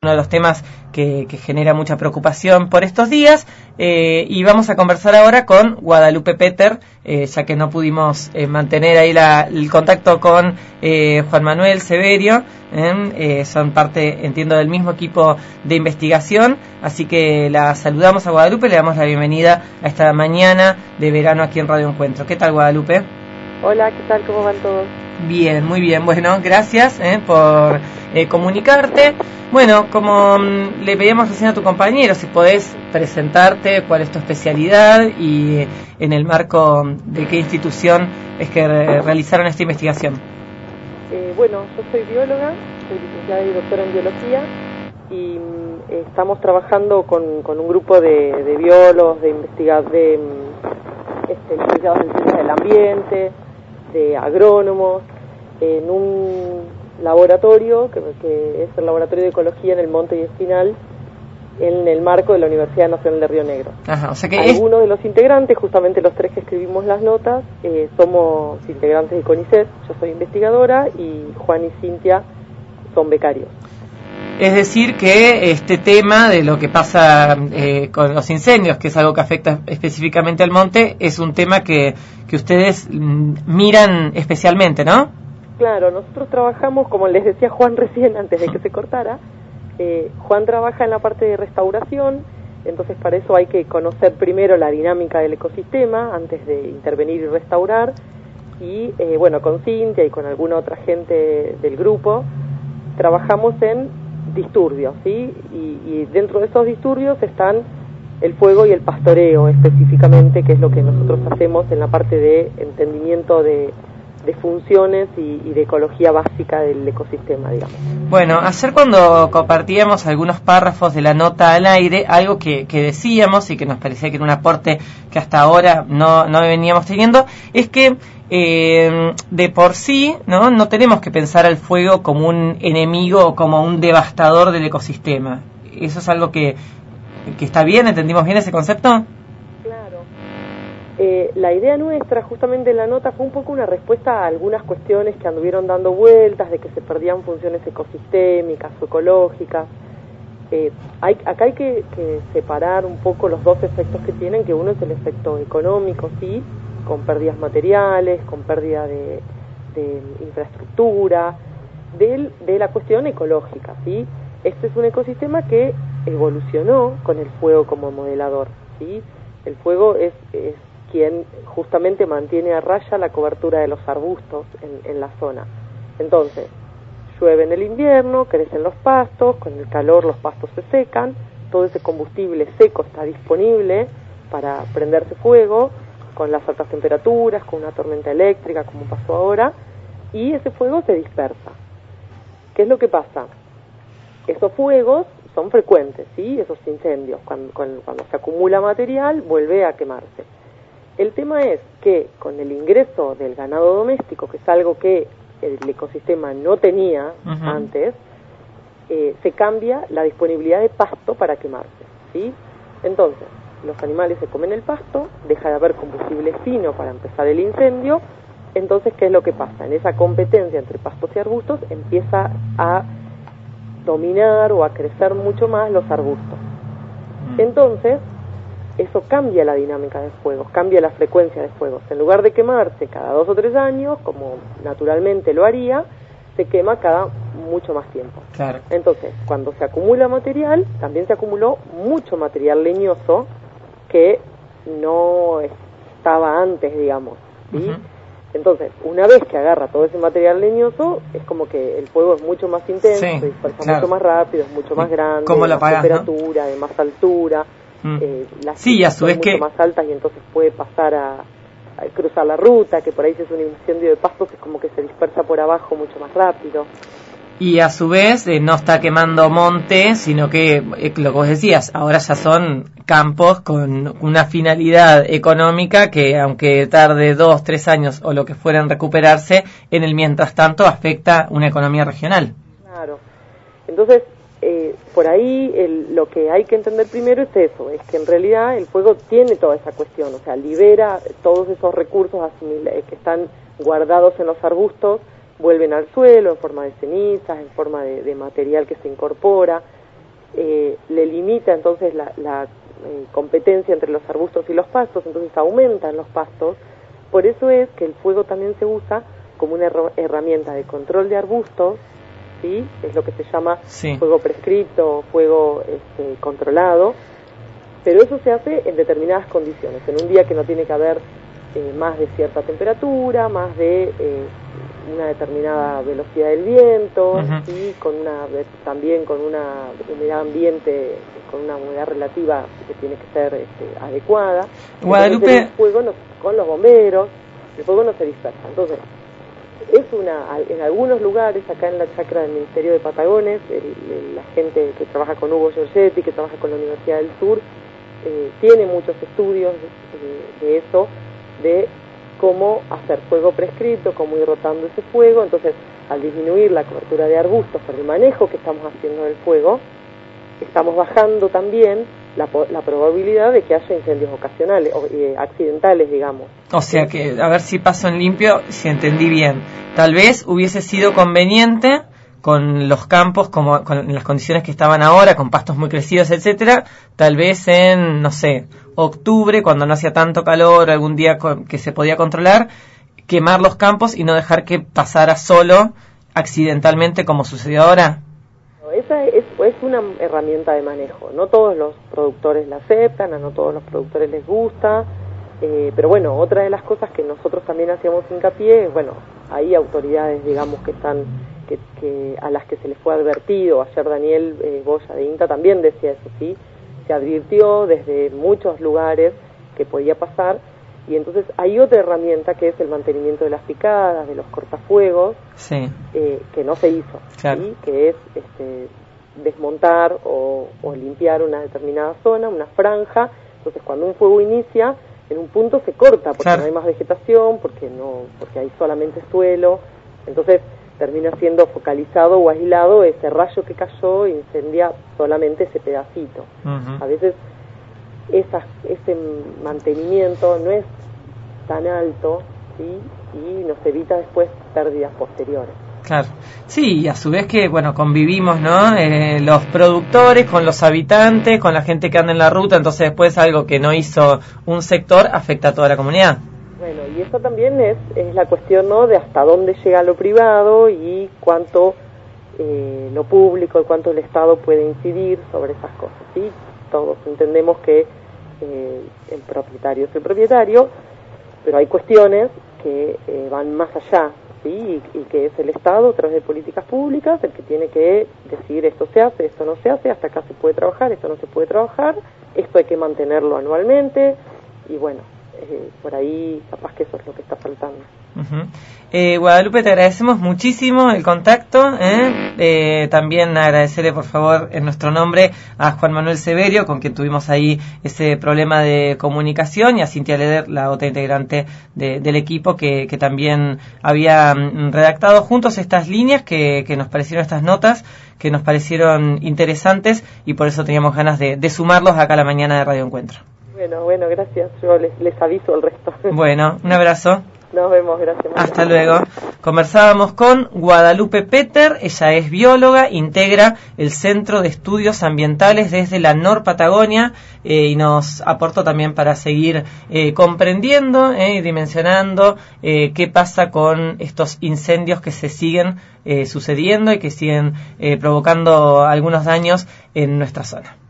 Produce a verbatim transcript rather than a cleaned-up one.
uno de los temas que, que genera mucha preocupación por estos días, eh, y vamos a conversar ahora con Guadalupe Peter, eh, ya que no pudimos eh, mantener ahí la, el contacto con eh, Juan Manuel Severio, ¿eh? Eh, son parte, entiendo, del mismo equipo de investigación, así que la saludamos a Guadalupe, le damos la bienvenida a esta mañana de verano aquí en Radio Encuentro. ¿Qué tal, Guadalupe? Hola, ¿qué tal? ¿Cómo van todos? Bien, muy bien. Bueno, gracias eh, por eh, comunicarte. Bueno, como mm, le pedíamos recién a tu compañero, si podés presentarte, cuál es tu especialidad y eh, en el marco de qué institución es que re- realizaron esta investigación. Eh, bueno, yo soy bióloga, soy licenciada y doctora en biología y mm, estamos trabajando con, con un grupo de, de biólogos, de investigadores, de mm, este, licenciados en ciencias del ambiente, de agrónomos, en un laboratorio que, que es el Laboratorio de Ecología en el Monte y Espinal, en el marco de la Universidad Nacional de Río Negro. Ajá, o sea que Algunos es... de los integrantes, justamente los tres que escribimos las notas, eh, somos integrantes de CONICET. Yo soy investigadora y Juan y Cintia son becarios. Es decir, que este tema de lo que pasa eh, con los incendios, que es algo que afecta específicamente al monte, es un tema que, que ustedes mm, miran especialmente, ¿no? Claro, nosotros trabajamos, como les decía Juan recién, antes de que se cortara, eh, Juan trabaja en la parte de restauración, entonces para eso hay que conocer primero la dinámica del ecosistema antes de intervenir y restaurar, y eh, bueno, con Cintia y con alguna otra gente del grupo, trabajamos en disturbios, ¿sí? Y, y dentro de esos disturbios están el fuego y el pastoreo específicamente, que es lo que nosotros hacemos en la parte de entendimiento de, de funciones y, y de ecología básica del ecosistema, digamos. Bueno, ayer cuando compartíamos algunos párrafos de la nota al aire, algo que, que decíamos y que nos parecía que era un aporte que hasta ahora no, no veníamos teniendo, es que eh, de por sí no no tenemos que pensar al fuego como un enemigo o como un devastador del ecosistema. ¿Eso es algo que, que está bien? ¿Entendimos bien ese concepto? Claro. Eh, la idea nuestra, justamente en la nota, fue un poco una respuesta a algunas cuestiones que anduvieron dando vueltas, de que se perdían funciones ecosistémicas o ecológicas. Eh, hay, acá hay que, que separar un poco los dos efectos que tienen, que uno es el efecto económico, sí, con pérdidas materiales, con pérdida de, de infraestructura, de, de la cuestión ecológica, ¿sí? Este es un ecosistema que evolucionó con el fuego como modelador, ¿sí? El fuego es, es quien justamente mantiene a raya la cobertura de los arbustos en, en la zona. Entonces, llueve en el invierno, crecen los pastos, con el calor los pastos se secan, todo ese combustible seco está disponible para prenderse fuego, con las altas temperaturas, con una tormenta eléctrica, como pasó ahora, y ese fuego se dispersa. ¿Qué es lo que pasa? Esos fuegos son frecuentes, ¿sí? Esos incendios, cuando, cuando se acumula material, vuelve a quemarse. El tema es que con el ingreso del ganado doméstico, que es algo que el ecosistema no tenía uh-huh. antes, eh, se cambia la disponibilidad de pasto para quemarse, ¿sí? Entonces, los animales se comen el pasto, deja de haber combustible fino para empezar el incendio, entonces, ¿qué es lo que pasa? En esa competencia entre pastos y arbustos empieza a dominar o a crecer mucho más los arbustos. Entonces, eso cambia la dinámica de fuegos, cambia la frecuencia de fuegos. En lugar de quemarse cada dos o tres años, como naturalmente lo haría, se quema cada mucho más tiempo. Claro. Entonces, cuando se acumula material, también se acumuló mucho material leñoso que no estaba antes, digamos, ¿sí? Uh-huh. Entonces, una vez que agarra todo ese material leñoso, es como que el fuego es mucho más intenso, sí, se dispersa claro. mucho más rápido, es mucho más grande, ¿Cómo de más apagás, temperatura, ¿no? de más altura, mm. eh, las sí, a su vez son mucho que... más altas y entonces puede pasar a, a cruzar la ruta, que por ahí si es un incendio de pastos es como que se dispersa por abajo mucho más rápido. Y a su vez eh, no está quemando monte, sino que, eh, lo que vos decías, ahora ya son campos con una finalidad económica que, aunque tarde dos, tres años o lo que fuera en recuperarse, en el mientras tanto afecta una economía regional. Claro. Entonces, eh, por ahí el, lo que hay que entender primero es eso, es que en realidad el fuego tiene toda esa cuestión, o sea, libera todos esos recursos asimila- que están guardados en los arbustos, vuelven al suelo en forma de cenizas, en forma de, de material que se incorpora. eh, le limita entonces la, la eh, competencia entre los arbustos y los pastos, entonces aumentan los pastos. Por eso es que el fuego también se usa como una herramienta de control de arbustos, ¿sí? Es lo que se llama sí. fuego prescripto, fuego este, controlado, pero eso se hace en determinadas condiciones, en un día que no tiene que haber eh, más de cierta temperatura, más de eh, una determinada velocidad del viento, uh-huh. ¿sí? Con una, también con una humedad ambiente, con una humedad relativa que tiene que ser este, adecuada. Guadalupe. El fuego no, con los bomberos, el fuego no se dispersa. Entonces, es una, en algunos lugares, acá en la chacra del Ministerio de Patagones, el, el, la gente que trabaja con Hugo Giorgetti, que trabaja con la Universidad del Sur, eh, tiene muchos estudios de, de eso, de cómo hacer fuego prescripto, cómo ir rotando ese fuego. Entonces, al disminuir la cobertura de arbustos por el manejo que estamos haciendo del fuego, estamos bajando también la, la probabilidad de que haya incendios ocasionales, o eh, accidentales, digamos. O sea que, a ver si paso en limpio, si entendí bien. Tal vez hubiese sido conveniente con los campos, como con las condiciones que estaban ahora, con pastos muy crecidos, etcétera, tal vez en, no sé, octubre, cuando no hacía tanto calor, algún día que se podía controlar, quemar los campos y no dejar que pasara solo accidentalmente como sucedió ahora. Esa es, es una herramienta de manejo. No todos los productores la aceptan, a no todos los productores les gusta, eh, pero bueno, otra de las cosas que nosotros también hacíamos hincapié es, bueno, hay autoridades, digamos, que están que, que a las que se les fue advertido. Ayer Daniel eh, Boya de INTA también decía eso, ¿sí? Se advirtió desde muchos lugares que podía pasar, y entonces hay otra herramienta que es el mantenimiento de las picadas, de los cortafuegos, sí. eh, que no se hizo, claro. ¿Sí? Que es este, desmontar o, o limpiar una determinada zona, una franja. Entonces cuando un fuego inicia, en un punto se corta porque claro. no hay más vegetación, porque no, porque hay solamente suelo, entonces termina siendo focalizado o aislado ese rayo que cayó e incendia solamente ese pedacito. Uh-huh. A veces esa, ese mantenimiento no es tan alto, ¿sí? Y nos evita después pérdidas posteriores. Claro, sí, y a su vez que, bueno, convivimos, ¿no? Eh, los productores con los habitantes, con la gente que anda en la ruta, entonces después algo que no hizo un sector afecta a toda la comunidad. Bueno, y eso también es, es la cuestión, ¿no?, de hasta dónde llega lo privado y cuánto eh, lo público y cuánto el Estado puede incidir sobre esas cosas, ¿sí? Todos entendemos que eh, el propietario es el propietario, pero hay cuestiones que eh, van más allá, ¿sí? Y, y que es el Estado, a través de políticas públicas, el que tiene que decir esto se hace, esto no se hace, hasta acá se puede trabajar, esto no se puede trabajar, esto hay que mantenerlo anualmente, y bueno, Eh, por ahí capaz que eso es lo que está faltando. Uh-huh. eh, Guadalupe, te agradecemos muchísimo el contacto, ¿eh? Eh, también agradecerle por favor en nuestro nombre a Juan Manuel Severio, con quien tuvimos ahí ese problema de comunicación, y a Cintia Leder, la otra integrante de, del equipo que, que también había redactado juntos estas líneas que, que nos parecieron, estas notas que nos parecieron interesantes, y por eso teníamos ganas de, de sumarlos acá a la mañana de Radio Encuentro. Bueno, bueno, gracias. Yo les, les aviso el resto. Bueno, un abrazo. Nos vemos, gracias. Hasta luego. Conversábamos con Guadalupe Peter, ella es bióloga, integra el Centro de Estudios Ambientales desde la Nor Patagonia, eh, y nos aportó también para seguir eh, comprendiendo eh, y dimensionando eh, qué pasa con estos incendios que se siguen eh, sucediendo y que siguen eh, provocando algunos daños en nuestra zona.